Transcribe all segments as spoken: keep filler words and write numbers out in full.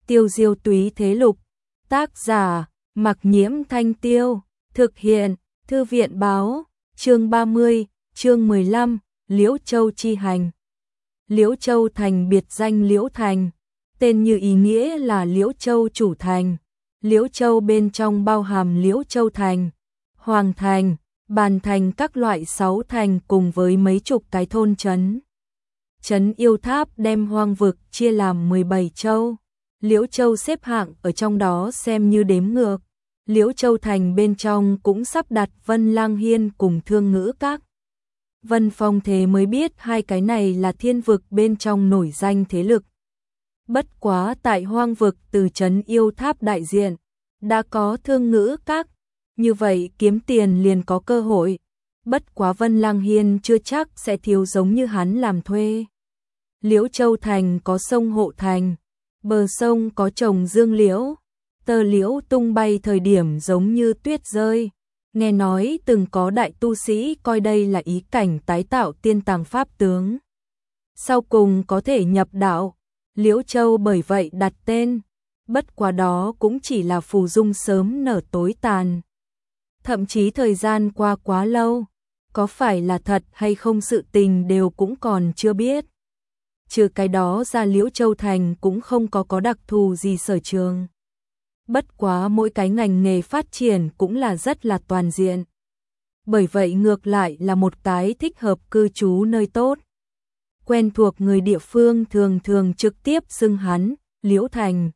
Tiêu diêu túy thế lục. Tác giả, Mặc Nhiễm Thanh Tiêu. Thực hiện, Thư viện báo. Chương ba mươi, chương mười lăm, Liễu Châu chi hành. Liễu Châu thành biệt danh Liễu Thành. Tên như ý nghĩa là Liễu Châu chủ thành. Liễu Châu bên trong bao hàm Liễu Châu thành, Hoàng thành, Bàn thành các loại sáu thành cùng với mấy chục cái thôn trấn. Trấn Yêu Tháp đem hoang vực chia làm mười bảy châu. Liễu Châu xếp hạng ở trong đó xem như đếm ngược. Liễu Châu thành bên trong cũng sắp đặt Vân Lang Hiên cùng Thương Ngữ Các. Vân Phong thế mới biết hai cái này là thiên vực bên trong nổi danh thế lực. Bất quá tại hoang vực từ trấn Yêu Tháp đại diện, đã có Thương Ngữ Các, như vậy kiếm tiền liền có cơ hội. Bất quá Vân Lang Hiên chưa chắc sẽ thiếu giống như hắn làm thuê. Liễu Châu thành có sông Hộ Thành, bờ sông có trồng dương liễu, tơ liễu tung bay thời điểm giống như tuyết rơi. Nghe nói từng có đại tu sĩ coi đây là ý cảnh tái tạo tiên tàng pháp tướng, sau cùng có thể nhập đạo. Liễu Châu bởi vậy đặt tên, bất quá đó cũng chỉ là phù dung sớm nở tối tàn. Thậm chí thời gian qua quá lâu, có phải là thật hay không sự tình đều cũng còn chưa biết. Trừ cái đó ra Liễu Châu thành cũng không có có đặc thù gì sở trường. Bất quá mỗi cái ngành nghề phát triển cũng là rất là toàn diện. Bởi vậy ngược lại là một cái thích hợp cư trú nơi tốt. Quen thuộc người địa phương thường thường trực tiếp xưng hắn, Liễu Thành.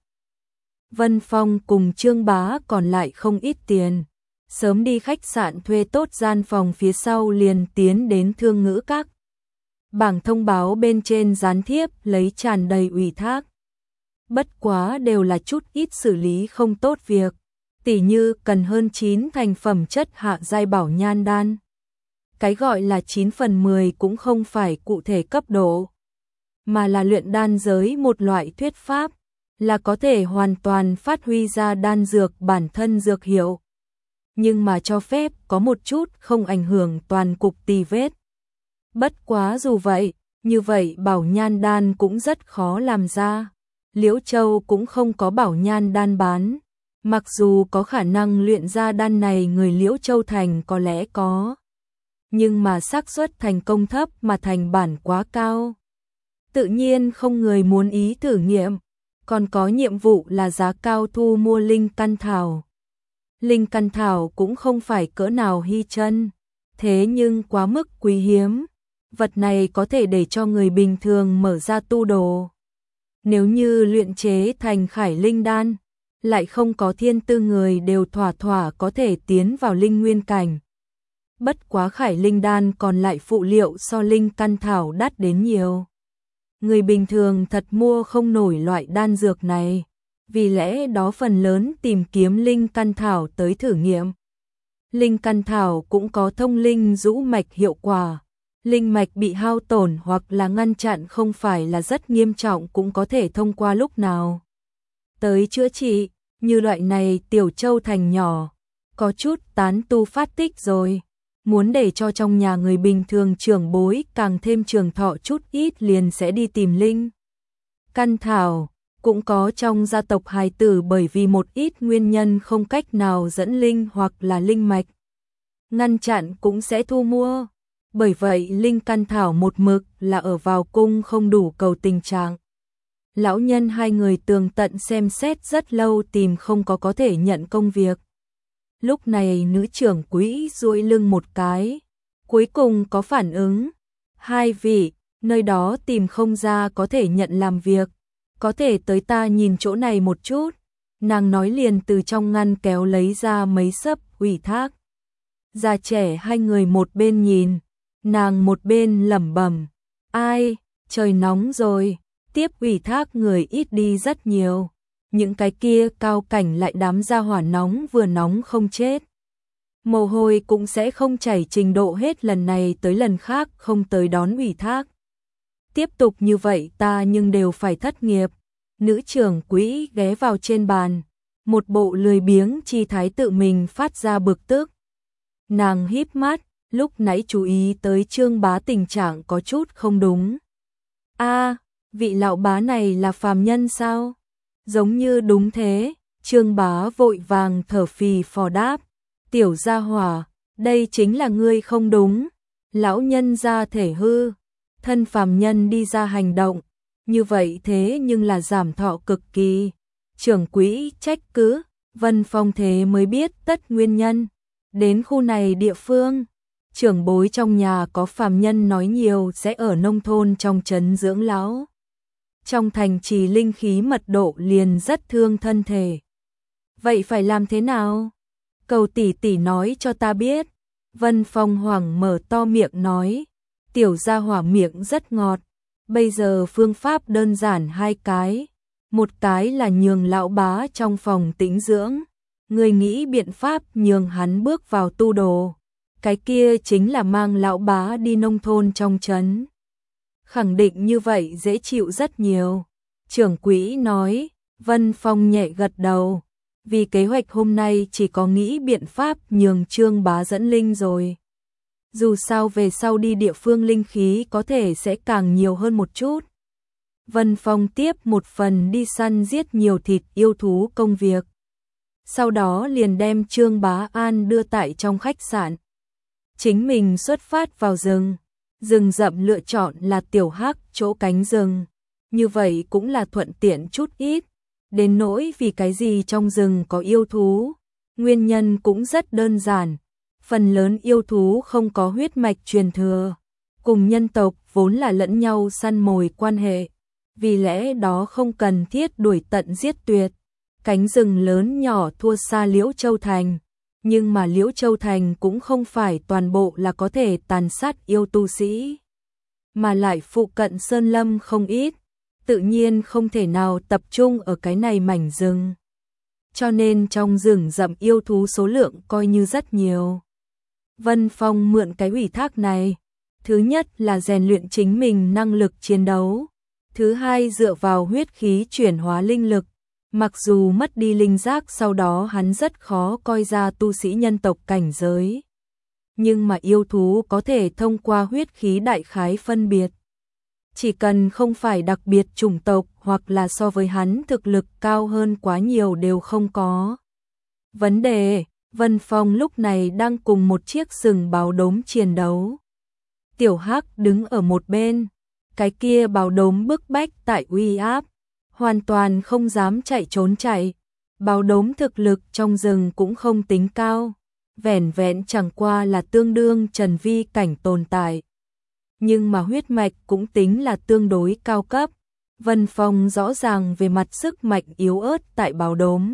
Vân Phong cùng Trương Bá còn lại không ít tiền. Sớm đi khách sạn thuê tốt gian phòng phía sau liền tiến đến Thương Ngữ Các. Bảng thông báo bên trên dán thiếp lấy tràn đầy ủy thác. Bất quá đều là chút ít xử lý không tốt việc, tỉ như cần hơn chín thành phẩm chất hạ giai bảo nhan đan. Cái gọi là chín phần mười cũng không phải cụ thể cấp độ, mà là luyện đan giới một loại thuyết pháp, là có thể hoàn toàn phát huy ra đan dược bản thân dược hiệu, nhưng mà cho phép có một chút không ảnh hưởng toàn cục tì vết. Bất quá dù vậy, như vậy bảo nhan đan cũng rất khó làm ra. Liễu Châu cũng không có bảo nhan đan bán. Mặc dù có khả năng luyện ra đan này người Liễu Châu thành có lẽ có, nhưng mà xác suất thành công thấp mà thành bản quá cao. Tự nhiên không người muốn ý thử nghiệm, còn có nhiệm vụ là giá cao thu mua linh căn thảo. Linh căn thảo cũng không phải cỡ nào hy chân, thế nhưng quá mức quý hiếm. Vật này có thể để cho người bình thường mở ra tu đồ. Nếu như luyện chế thành khải linh đan, lại không có thiên tư người đều thỏa thỏa có thể tiến vào linh nguyên cảnh. Bất quá khải linh đan còn lại phụ liệu so linh căn thảo đắt đến nhiều. Người bình thường thật mua không nổi loại đan dược này, vì lẽ đó phần lớn tìm kiếm linh căn thảo tới thử nghiệm. Linh căn thảo cũng có thông linh rũ mạch hiệu quả. Linh mạch bị hao tổn hoặc là ngăn chặn không phải là rất nghiêm trọng cũng có thể thông qua lúc nào tới chữa trị. Như loại này Tiểu Châu thành nhỏ, có chút tán tu phát tích rồi, muốn để cho trong nhà người bình thường trưởng bối càng thêm trường thọ chút ít liền sẽ đi tìm linh căn thảo. Cũng có trong gia tộc hài tử bởi vì một ít nguyên nhân không cách nào dẫn linh hoặc là linh mạch ngăn chặn cũng sẽ thu mua. Bởi vậy linh căn thảo một mực là ở vào cung không đủ cầu tình trạng. Lão nhân hai người tường tận xem xét rất lâu tìm không có có thể nhận công việc. Lúc này nữ trưởng quỹ duỗi lưng một cái, cuối cùng có phản ứng. Hai vị, nơi đó tìm không ra có thể nhận làm việc, có thể tới ta nhìn chỗ này một chút. Nàng nói liền từ trong ngăn kéo lấy ra mấy xấp ủy thác. Già trẻ hai người một bên nhìn, nàng một bên lẩm bẩm, ai, trời nóng rồi, tiếp ủy thác người ít đi rất nhiều. Những cái kia cao cảnh lại đám ra hỏa nóng vừa nóng không chết. Mồ hôi cũng sẽ không chảy trình độ hết lần này tới lần khác không tới đón ủy thác. Tiếp tục như vậy ta nhưng đều phải thất nghiệp. Nữ trưởng quỹ ghé vào trên bàn, một bộ lười biếng chi thái tự mình phát ra bực tức. Nàng híp mắt, lúc nãy chú ý tới Trương Bá tình trạng có chút không đúng. A, vị lão bá này là phàm nhân sao? Giống như đúng thế, Trương Bá vội vàng thở phì phò đáp, tiểu gia hỏa, đây chính là ngươi không đúng, lão nhân gia thể hư, thân phàm nhân đi ra hành động, như vậy thế nhưng là giảm thọ cực kỳ. Trưởng quỹ trách cứ, Vân Phong thế mới biết tất nguyên nhân. Đến khu này địa phương, trưởng bối trong nhà có phàm nhân nói nhiều sẽ ở nông thôn trong trấn dưỡng lão. Trong thành trì linh khí mật độ liền rất thương thân thể. Vậy phải làm thế nào? Cầu tỷ tỷ nói cho ta biết. Vân Phong hoảng mở to miệng nói, tiểu gia hỏa miệng rất ngọt. Bây giờ phương pháp đơn giản hai cái. Một cái là nhường lão bá trong phòng tĩnh dưỡng. Người nghĩ biện pháp nhường hắn bước vào tu đồ. Cái kia chính là mang lão bá đi nông thôn trong trấn. Khẳng định như vậy dễ chịu rất nhiều. Trưởng quỹ nói, Vân Phong nhẹ gật đầu. Vì kế hoạch hôm nay chỉ có nghĩ biện pháp nhường Trương Bá dẫn linh rồi. Dù sao về sau đi địa phương linh khí có thể sẽ càng nhiều hơn một chút. Vân Phong tiếp một phần đi săn giết nhiều thịt yêu thú công việc. Sau đó liền đem Trương Bá An đưa tại trong khách sạn. Chính mình xuất phát vào rừng. Rừng rậm lựa chọn là tiểu hắc chỗ cánh rừng. Như vậy cũng là thuận tiện chút ít. Đến nỗi vì cái gì trong rừng có yêu thú. Nguyên nhân cũng rất đơn giản. Phần lớn yêu thú không có huyết mạch truyền thừa. Cùng nhân tộc vốn là lẫn nhau săn mồi quan hệ. Vì lẽ đó không cần thiết đuổi tận giết tuyệt. Cánh rừng lớn nhỏ thua xa Liễu Châu Thành. Nhưng mà Liễu Châu Thành cũng không phải toàn bộ là có thể tàn sát yêu tu sĩ. Mà lại phụ cận sơn lâm không ít. Tự nhiên không thể nào tập trung ở cái này mảnh rừng. Cho nên trong rừng rậm yêu thú số lượng coi như rất nhiều. Vân Phong mượn cái ủy thác này. Thứ nhất là rèn luyện chính mình năng lực chiến đấu. Thứ hai dựa vào huyết khí chuyển hóa linh lực. Mặc dù mất đi linh giác sau đó hắn rất khó coi ra tu sĩ nhân tộc cảnh giới. Nhưng mà yêu thú có thể thông qua huyết khí đại khái phân biệt. Chỉ cần không phải đặc biệt chủng tộc hoặc là so với hắn thực lực cao hơn quá nhiều đều không có vấn đề. Vân Phong lúc này đang cùng một chiếc sừng báo đốm chiến đấu. Tiểu Hắc đứng ở một bên. Cái kia báo đốm bức bách tại uy áp. Hoàn toàn không dám chạy trốn chạy. Báo đốm thực lực trong rừng cũng không tính cao. Vẻn vẹn chẳng qua là tương đương trần vi cảnh tồn tại. Nhưng mà huyết mạch cũng tính là tương đối cao cấp. Vân Phong rõ ràng về mặt sức mạnh yếu ớt tại báo đốm.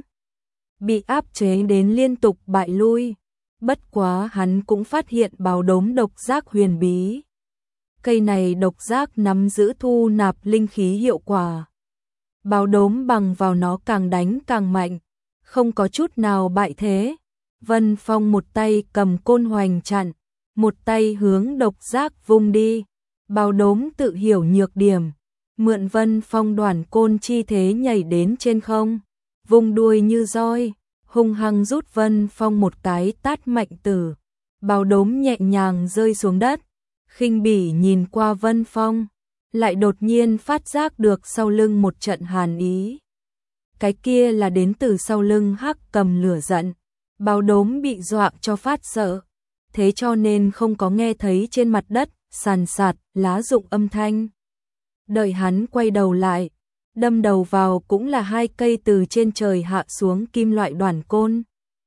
Bị áp chế đến liên tục bại lui. Bất quá hắn cũng phát hiện báo đốm độc giác huyền bí. Cây này độc giác nắm giữ thu nạp linh khí hiệu quả. Báo đốm bằng vào nó càng đánh càng mạnh. Không có chút nào bại thế. Vân Phong một tay cầm côn hoành chặn. Một tay hướng độc giác vung đi. Báo đốm tự hiểu nhược điểm. Mượn Vân Phong đoàn côn chi thế nhảy đến trên không. Vung đuôi như roi. Hung hăng rút Vân Phong một cái tát mạnh tử. Báo đốm nhẹ nhàng rơi xuống đất. Khinh bỉ nhìn qua Vân Phong. Lại đột nhiên phát giác được sau lưng một trận hàn ý. Cái kia là đến từ sau lưng Hắc Cầm lửa giận. Báo đốm bị dọa cho phát sợ. Thế cho nên không có nghe thấy trên mặt đất sàn sạt lá rụng âm thanh. Đợi hắn quay đầu lại, đâm đầu vào cũng là hai cây từ trên trời hạ xuống kim loại đoàn côn.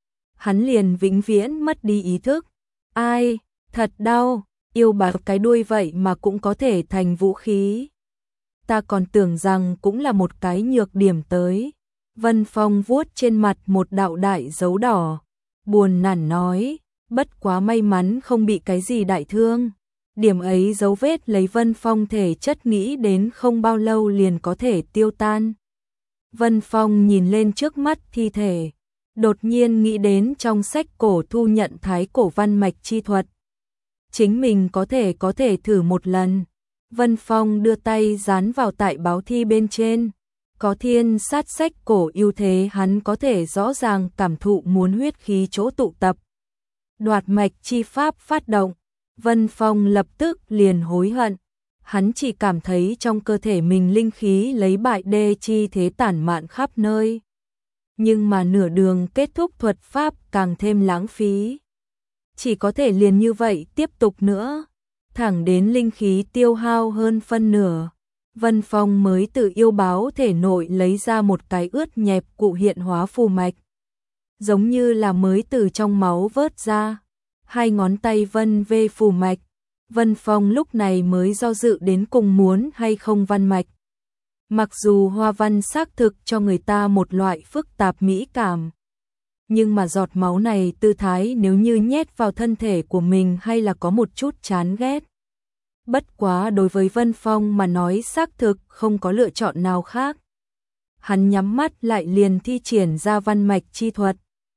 Hắn liền vĩnh viễn mất đi ý thức. Ai, thật đau, yêu bà cái đuôi vậy mà cũng có thể thành vũ khí. Ta còn tưởng rằng cũng là một cái nhược điểm tới. Vân Phong vuốt trên mặt một đạo đại dấu đỏ, buồn nản nói, bất quá may mắn không bị cái gì đại thương. Điểm ấy dấu vết lấy Vân Phong thể chất nghĩ đến không bao lâu liền có thể tiêu tan. Vân Phong nhìn lên trước mắt thi thể, đột nhiên nghĩ đến trong sách cổ thu nhận thái cổ văn mạch chi thuật. Chính mình có thể có thể thử một lần. Vân Phong đưa tay dán vào tại báo thi bên trên. Có thiên sát sách cổ ưu thế hắn có thể rõ ràng cảm thụ muốn huyết khí chỗ tụ tập. Đoạt mạch chi pháp phát động. Vân Phong lập tức liền hối hận. Hắn chỉ cảm thấy trong cơ thể mình linh khí lấy bại đê chi thế tản mạn khắp nơi. Nhưng mà nửa đường kết thúc thuật pháp càng thêm lãng phí. Chỉ có thể liền như vậy tiếp tục nữa, thẳng đến linh khí tiêu hao hơn phân nửa. Vân Phong mới từ yêu báo thể nội lấy ra một cái ướt nhẹp cụ hiện hóa phù mạch. Giống như là mới từ trong máu vớt ra. Hai ngón tay vân vê phù mạch. Vân Phong lúc này mới do dự đến cùng muốn hay không văn mạch. Mặc dù hoa văn xác thực cho người ta một loại phức tạp mỹ cảm. Nhưng mà giọt máu này tư thái nếu như nhét vào thân thể của mình hay là có một chút chán ghét. Bất quá đối với Vân Phong mà nói xác thực không có lựa chọn nào khác. Hắn nhắm mắt lại liền thi triển ra văn mạch chi thuật.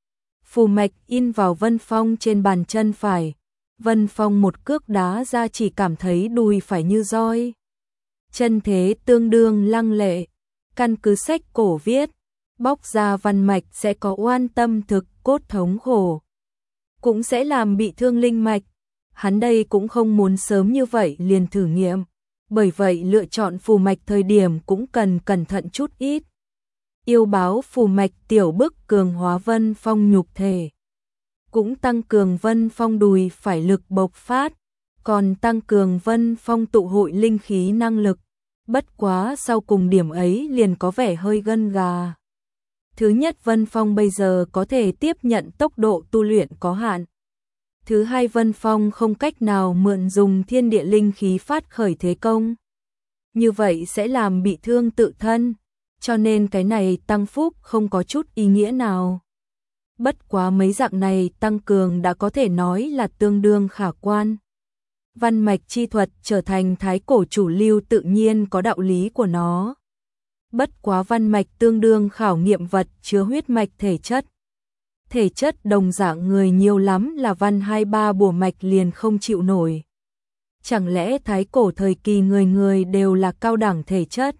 Phù mạch in vào Vân Phong trên bàn chân phải. Vân Phong một cước đá ra chỉ cảm thấy đùi phải như roi. Chân thế tương đương lăng lệ. Căn cứ sách cổ viết, bóc ra văn mạch sẽ có oan tâm thực cốt thống khổ. Cũng sẽ làm bị thương linh mạch. Hắn đây cũng không muốn sớm như vậy liền thử nghiệm. Bởi vậy lựa chọn phù mạch thời điểm cũng cần cẩn thận chút ít. Yêu báo phù mạch tiểu bức cường hóa Vân Phong nhục thể. Cũng tăng cường Vân Phong đùi phải lực bộc phát. Còn tăng cường Vân Phong tụ hội linh khí năng lực. Bất quá sau cùng điểm ấy liền có vẻ hơi gân gà. Thứ nhất, Vân Phong bây giờ có thể tiếp nhận tốc độ tu luyện có hạn. Thứ hai, Vân Phong không cách nào mượn dùng thiên địa linh khí phát khởi thế công. Như vậy sẽ làm bị thương tự thân, cho nên cái này tăng phúc không có chút ý nghĩa nào. Bất quá mấy dạng này tăng cường đã có thể nói là tương đương khả quan. Văn mạch chi thuật trở thành thái cổ chủ lưu tự nhiên có đạo lý của nó. Bất quá văn mạch tương đương khảo nghiệm vật chứa huyết mạch thể chất. Thể chất đồng dạng người nhiều lắm là văn hai ba bùa mạch liền không chịu nổi. Chẳng lẽ thái cổ thời kỳ người người đều là cao đẳng thể chất?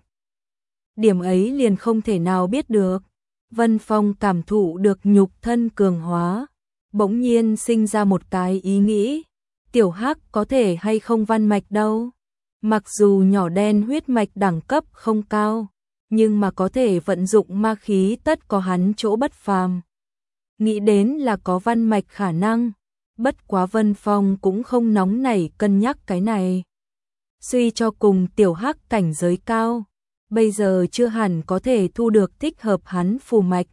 Điểm ấy liền không thể nào biết được. Vân Phong cảm thụ được nhục thân cường hóa, bỗng nhiên sinh ra một cái ý nghĩ, tiểu hắc có thể hay không văn mạch đâu. Mặc dù nhỏ đen huyết mạch đẳng cấp không cao, nhưng mà có thể vận dụng ma khí tất có hắn chỗ bất phàm. Nghĩ đến là có văn mạch khả năng, bất quá Vân Phong cũng không nóng nảy cân nhắc cái này. Suy cho cùng tiểu hắc cảnh giới cao, bây giờ chưa hẳn có thể thu được thích hợp hắn phù mạch.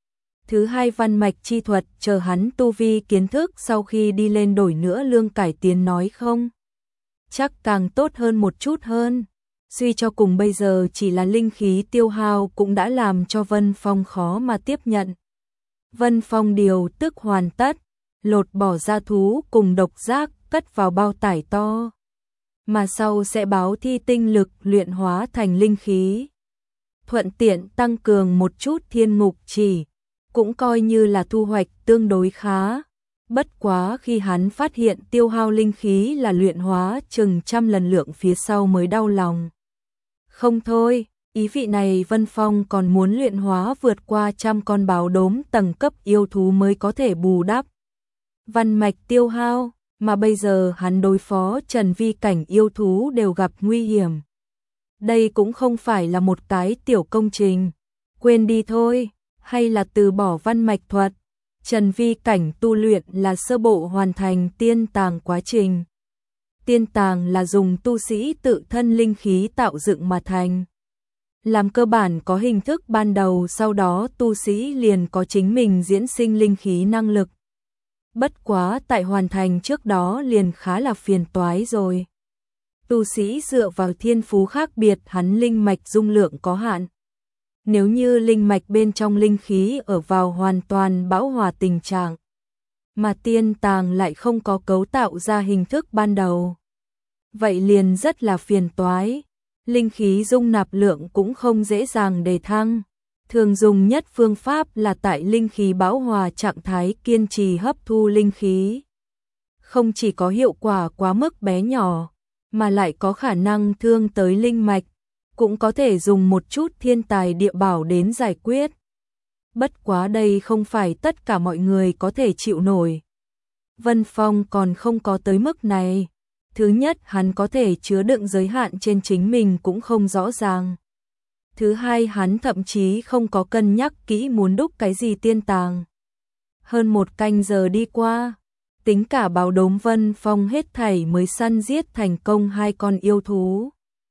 Thứ hai, văn mạch chi thuật chờ hắn tu vi kiến thức sau khi đi lên đổi nữa lương cải tiến nói không. Chắc càng tốt hơn một chút hơn. Suy cho cùng bây giờ chỉ là linh khí tiêu hao cũng đã làm cho Vân Phong khó mà tiếp nhận. Vân Phong điều tức hoàn tất, lột bỏ ra thú cùng độc giác cất vào bao tải to. Mà sau sẽ báo thi tinh lực luyện hóa thành linh khí. Thuận tiện tăng cường một chút thiên ngục chỉ, cũng coi như là thu hoạch tương đối khá. Bất quá khi hắn phát hiện tiêu hao linh khí là luyện hóa chừng trăm lần lượng phía sau mới đau lòng. Không thôi, ý vị này Vân Phong còn muốn luyện hóa vượt qua trăm con báo đốm tầng cấp yêu thú mới có thể bù đắp văn mạch tiêu hao, mà bây giờ hắn đối phó trần vi cảnh yêu thú đều gặp nguy hiểm. Đây cũng không phải là một cái tiểu công trình. Quên đi thôi, hay là từ bỏ văn mạch thuật. Trần vi cảnh tu luyện là sơ bộ hoàn thành tiên tàng quá trình. Tiên tàng là dùng tu sĩ tự thân linh khí tạo dựng mà thành. Làm cơ bản có hình thức ban đầu, sau đó tu sĩ liền có chính mình diễn sinh linh khí năng lực. Bất quá tại hoàn thành trước đó liền khá là phiền toái rồi. Tu sĩ dựa vào thiên phú khác biệt, hắn linh mạch dung lượng có hạn. Nếu như linh mạch bên trong linh khí ở vào hoàn toàn bão hòa tình trạng, mà tiên tàng lại không có cấu tạo ra hình thức ban đầu, vậy liền rất là phiền toái. Linh khí dung nạp lượng cũng không dễ dàng đề thăng. Thường dùng nhất phương pháp là tại linh khí bão hòa trạng thái kiên trì hấp thu linh khí. Không chỉ có hiệu quả quá mức bé nhỏ, mà lại có khả năng thương tới linh mạch, cũng có thể dùng một chút thiên tài địa bảo đến giải quyết. Bất quá đây không phải tất cả mọi người có thể chịu nổi. Vân Phong còn không có tới mức này. Thứ nhất, hắn có thể chứa đựng giới hạn trên chính mình cũng không rõ ràng. Thứ hai, hắn thậm chí không có cân nhắc kỹ muốn đúc cái gì tiên tàng. Hơn một canh giờ đi qua, tính cả báo đốm Vân Phong hết thảy mới săn giết thành công hai con yêu thú.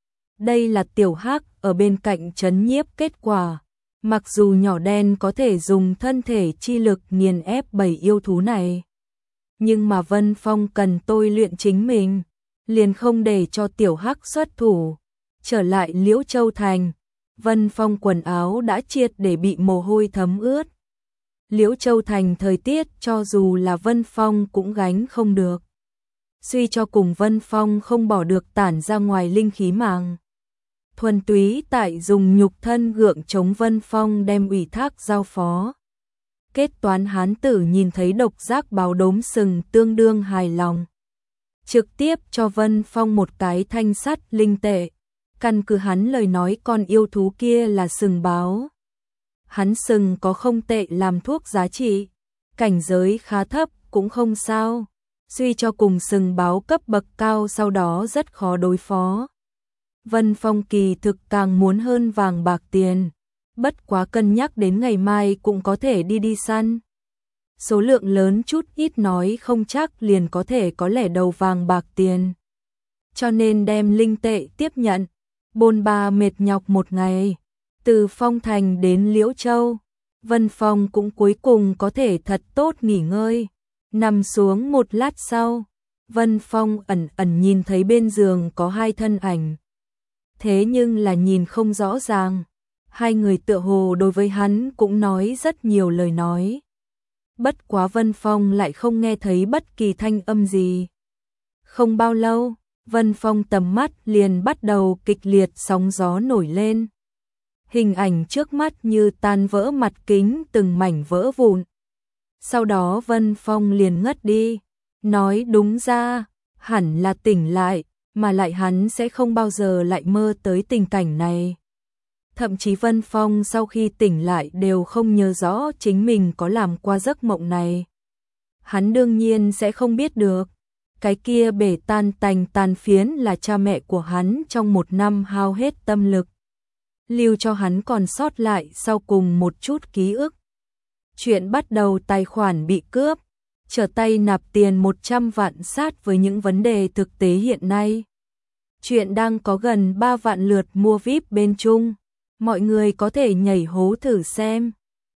Đây là Tiểu Hắc ở bên cạnh trấn nhiếp kết quả. Mặc dù nhỏ đen có thể dùng thân thể chi lực nghiền ép bảy yêu thú này, nhưng mà Vân Phong cần tôi luyện chính mình, liền không để cho Tiểu Hắc xuất thủ. Trở lại Liễu Châu Thành, Vân Phong quần áo đã triệt để bị mồ hôi thấm ướt. Liễu Châu Thành thời tiết cho dù là Vân Phong cũng gánh không được. Suy cho cùng Vân Phong không bỏ được tản ra ngoài linh khí màng. Thuần túy tại dùng nhục thân gượng chống Vân Phong đem ủy thác giao phó. Kết toán hán tử nhìn thấy độc giác báo đốm sừng tương đương hài lòng. Trực tiếp cho Vân Phong một cái thanh sắt linh tệ. Căn cứ hắn lời nói con yêu thú kia là sừng báo. Hắn sừng có không tệ làm thuốc giá trị. Cảnh giới khá thấp cũng không sao. Suy cho cùng sừng báo cấp bậc cao sau đó rất khó đối phó. Vân Phong kỳ thực càng muốn hơn vàng bạc tiền. Bất quá cân nhắc đến ngày mai cũng có thể đi đi săn. Số lượng lớn chút ít nói không chắc liền có thể có lẻ đầu vàng bạc tiền. Cho nên đem linh tệ tiếp nhận. Bôn ba mệt nhọc một ngày. Từ Phong Thành đến Liễu Châu, Vân Phong cũng cuối cùng có thể thật tốt nghỉ ngơi. Nằm xuống một lát sau, Vân Phong ẩn ẩn nhìn thấy bên giường có hai thân ảnh. Thế nhưng là nhìn không rõ ràng. Hai người tựa hồ đối với hắn cũng nói rất nhiều lời nói. Bất quá Vân Phong lại không nghe thấy bất kỳ thanh âm gì. Không bao lâu, Vân Phong tầm mắt liền bắt đầu kịch liệt sóng gió nổi lên. Hình ảnh trước mắt như tan vỡ mặt kính từng mảnh vỡ vụn. Sau đó Vân Phong liền ngất đi. Nói đúng ra, hẳn là tỉnh lại, mà lại hắn sẽ không bao giờ lại mơ tới tình cảnh này. Thậm chí Vân Phong sau khi tỉnh lại đều không nhớ rõ chính mình có làm qua giấc mộng này. Hắn đương nhiên sẽ không biết được. Cái kia bể tan tành tàn phiến là cha mẹ của hắn trong một năm hao hết tâm lực. Lưu cho hắn còn sót lại sau cùng một chút ký ức. Chuyện bắt đầu tài khoản bị cướp. Trở tay nạp tiền một trăm vạn sát với những vấn đề thực tế hiện nay. Chuyện đang có gần ba vạn lượt mua vi ai pi bên Trung. Mọi người có thể nhảy hố thử xem.